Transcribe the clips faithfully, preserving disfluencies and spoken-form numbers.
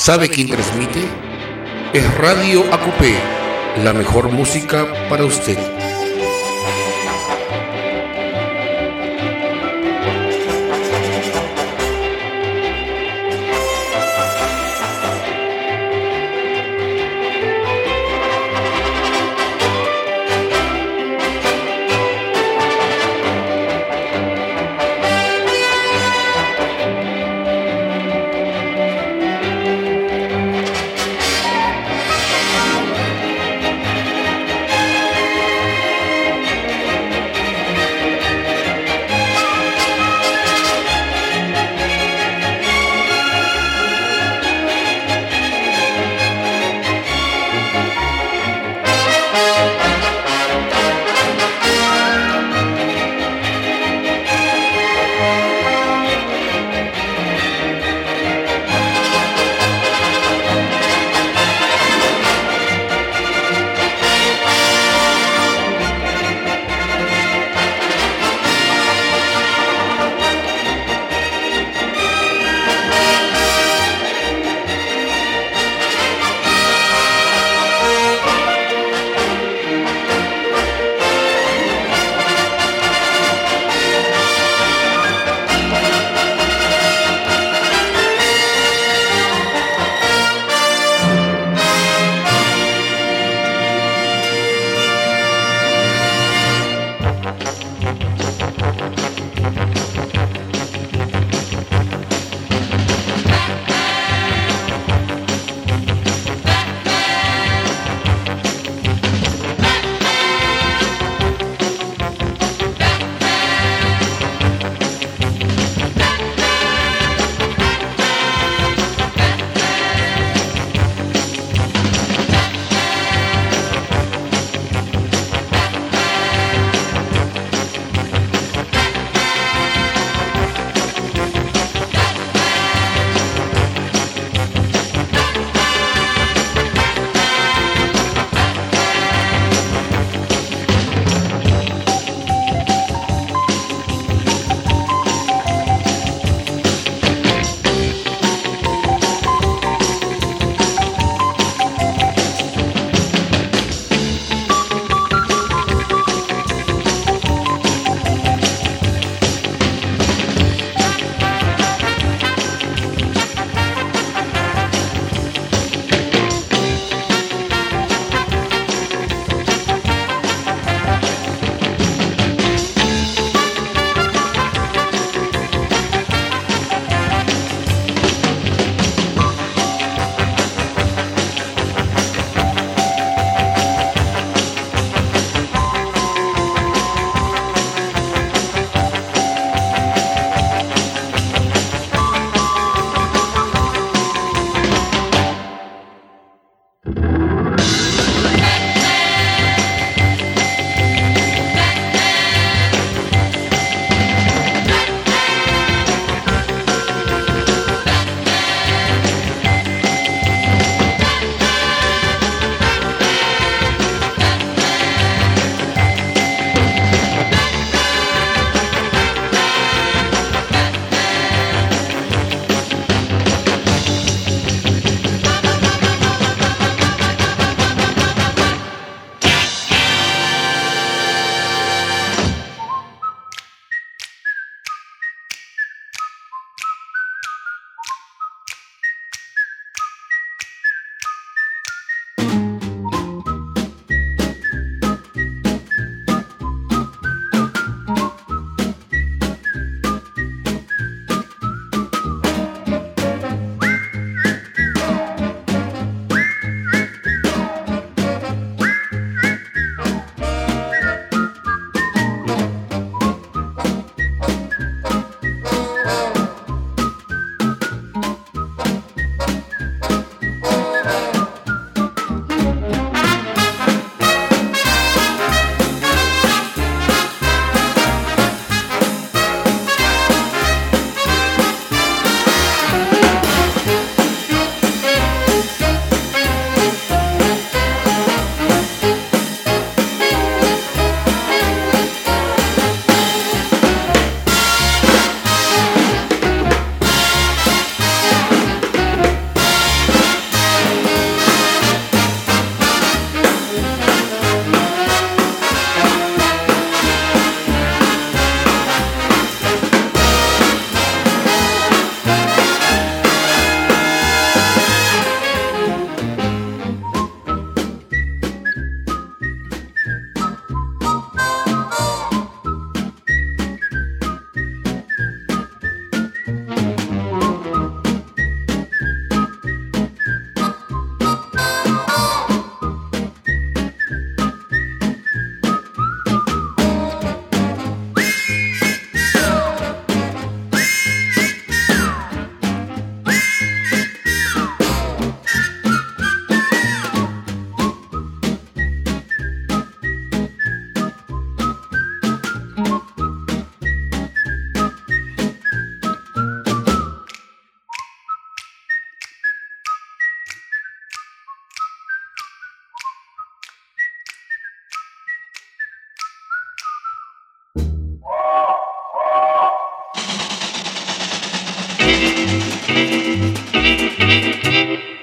¿Sabe quién transmite? Es Radio Acopé, la mejor música para usted.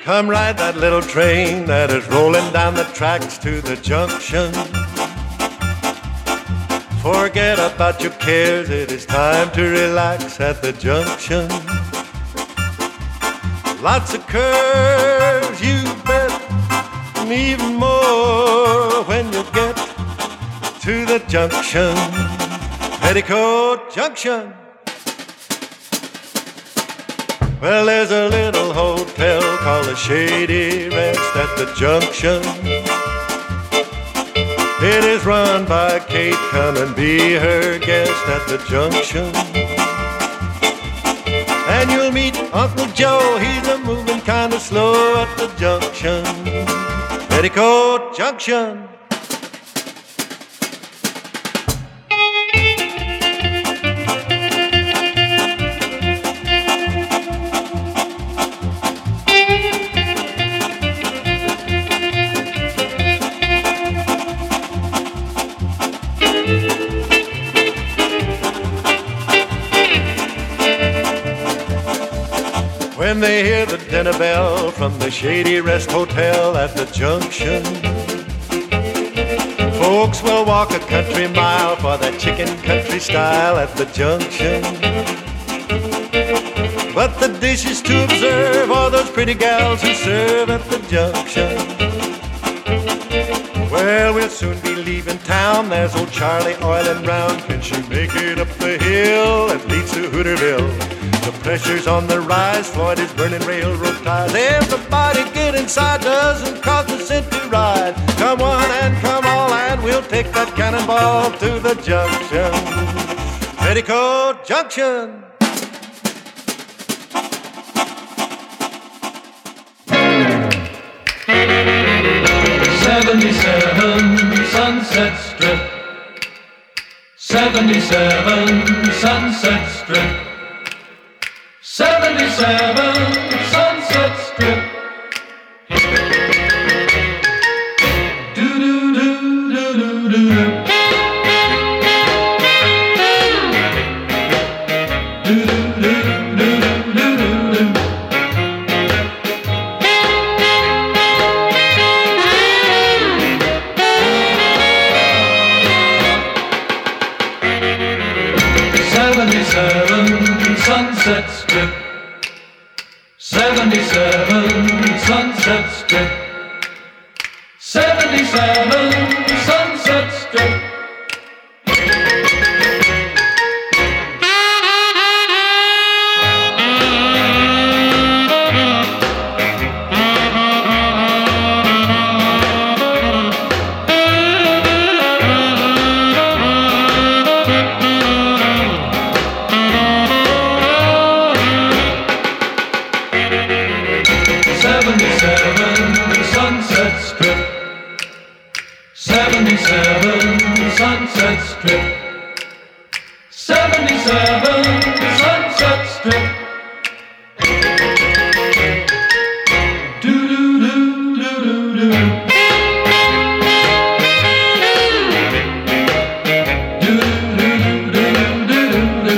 Come ride that little train that is rolling down the tracks to the junction. Forget about your cares, it is time to relax at the junction. Lots of curves, you bet, and even more when you get to the junction. Petticoat Junction. Well, there's a little hotel called the Shady Rest at the junction. It is run by Kate, come and be her guest at the junction. And you'll meet Uncle Joe, he's a moving kind of slow at the junction. Petticoat Junction. When they hear the dinner bell from the Shady Rest Hotel at the junction, folks will walk a country mile for that chicken country style at the junction. But the dishes to observe are those pretty gals who serve at the junction. Well, we'll soon be leaving town. There's old Charlie Oil and Brown. Can she make it up the hill that leads to Hooterville? The pressure's on the rise, Floyd is burning railroad ties. Everybody get inside, doesn't cost a cent to ride. Come one and come all, and we'll take that cannonball to the junction. Petticoat Junction. seventy-seven Sunset Strip. seventy-seven Sunset Strip. seventy-seven Sunset Strip. Do-do-do-do-do-do-do. Do-do-do-do-do-do-do. seventy-seven Sunset Strip. seventy-seven Sunset Strip. seventy-seven Sunset Strip. seventy-seven Sunset Strip. seventy-seven Sunset Strip. seventy-seven Sunset Strip. Do-do-do-do-do-do. Do-do-do-do-do-do.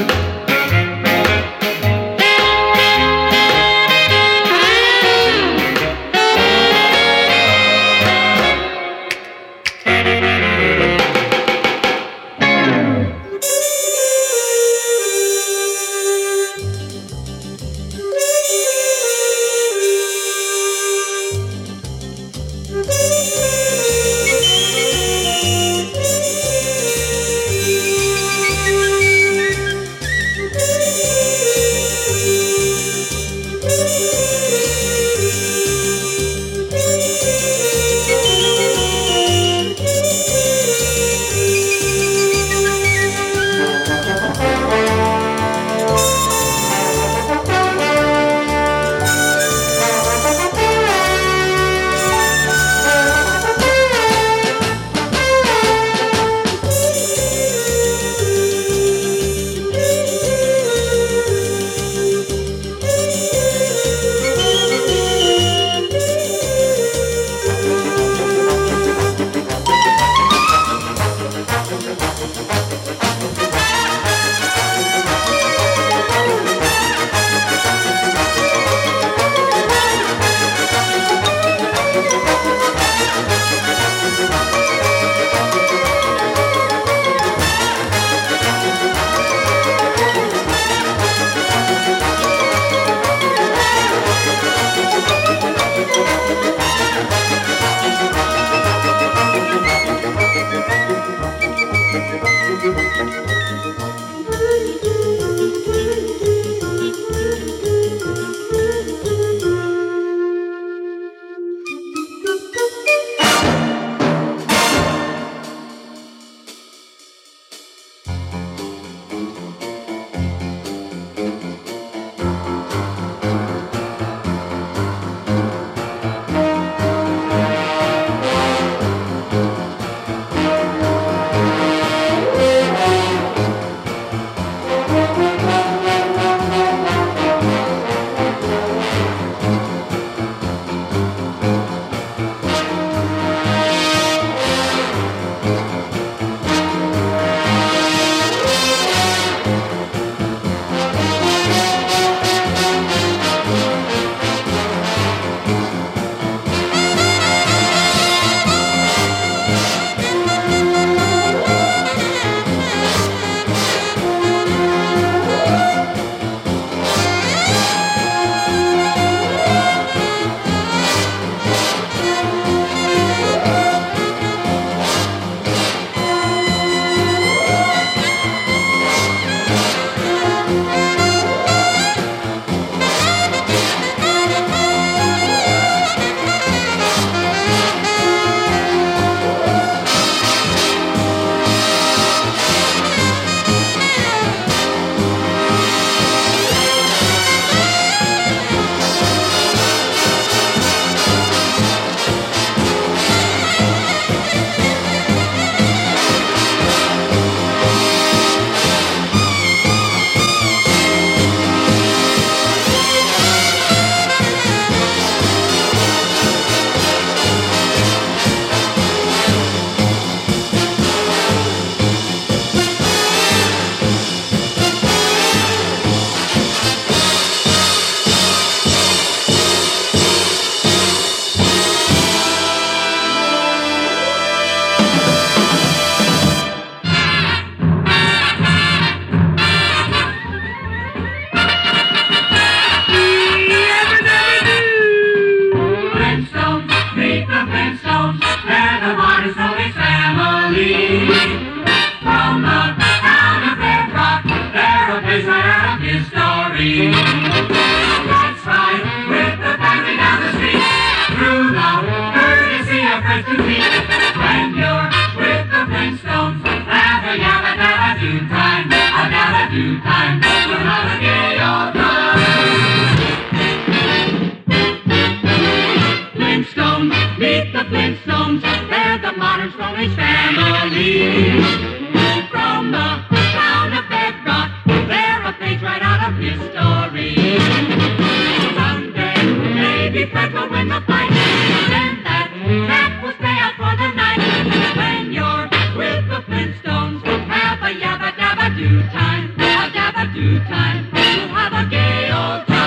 Flintstones, they're the modern Stone Age family. From the town of Bedrock, they're a page right out of history. Someday, maybe Fred will win the fight, then that chap will stay out for the night. When you're with the Flintstones, have a yabba dabba do time, a dabba do time, you'll have a gay old time.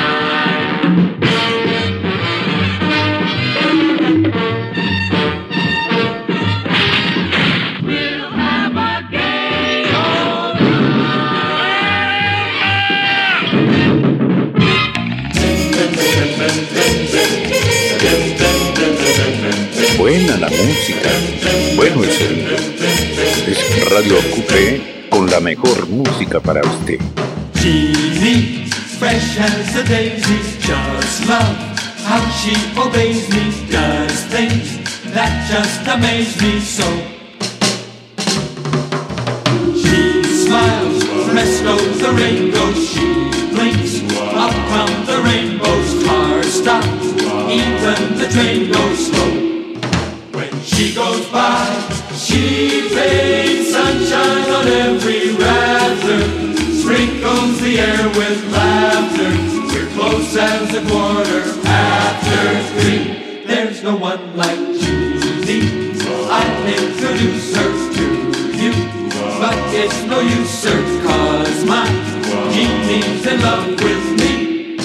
We'll have a gay old time. Buena la música, bueno el sonido. Es Radio Coupé con la mejor música para usted. Jeannie, fresh as a daisy, just love how she obeys me, does things that just amaze me so. She smiles, presto the rainbow, she blinks, up round the rainbow's car stops, even the train goes slow. When she goes by, she rains sunshine on every rafter, sprinkles the air with laughter. We're close as a quarter after three. There's no one like Judy. I'll introduce her to you, but it's no use, sir, 'cause my Jeannie's in love with me.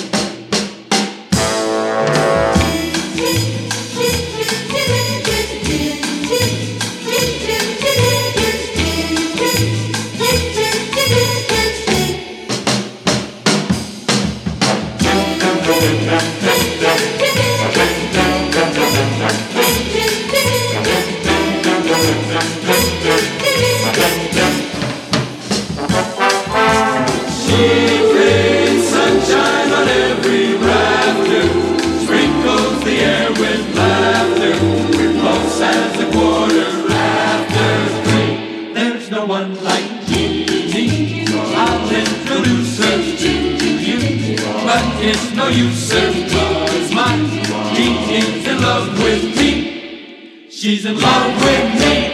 It's no use, sir, 'cause my Jeannie's in love with me. She's in love with me.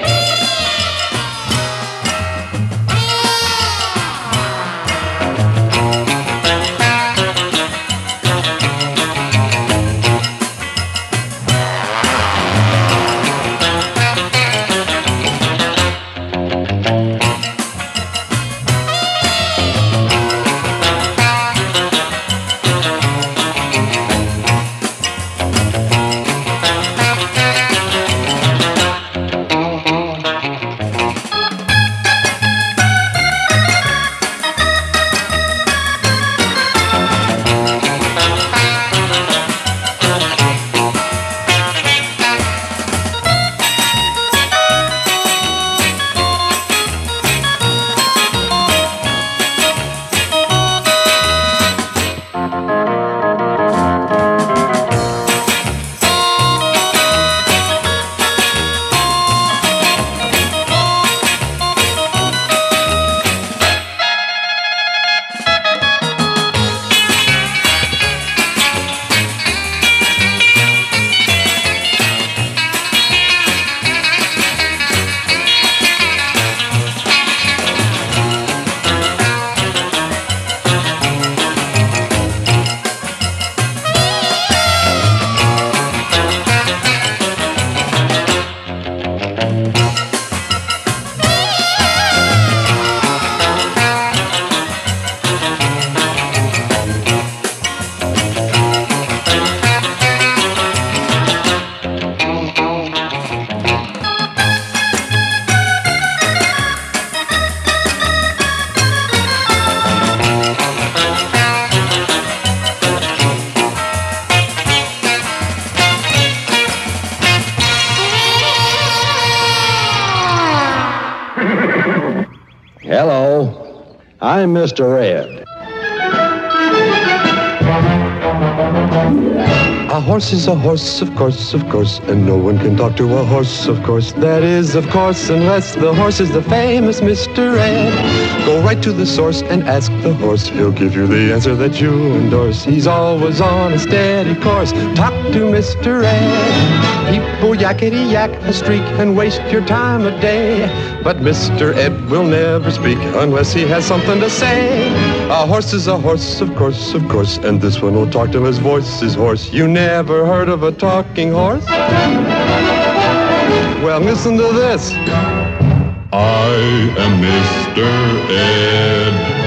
Hello, I'm Mister Ed. A horse is a horse, of course, of course, and no one can talk to a horse, of course. That is, of course, unless the horse is the famous Mister Ed. Go right to the source and ask the horse. He'll give you the answer that you endorse. He's always on a steady course. Talk to Mister Ed. People yakety yak a streak and waste your time a day. But Mister Ed will never speak unless he has something to say. A horse is a horse, of course, of course, and this one will talk till his voice is hoarse. You never heard of a talking horse? Well, listen to this. I am Mister Ed.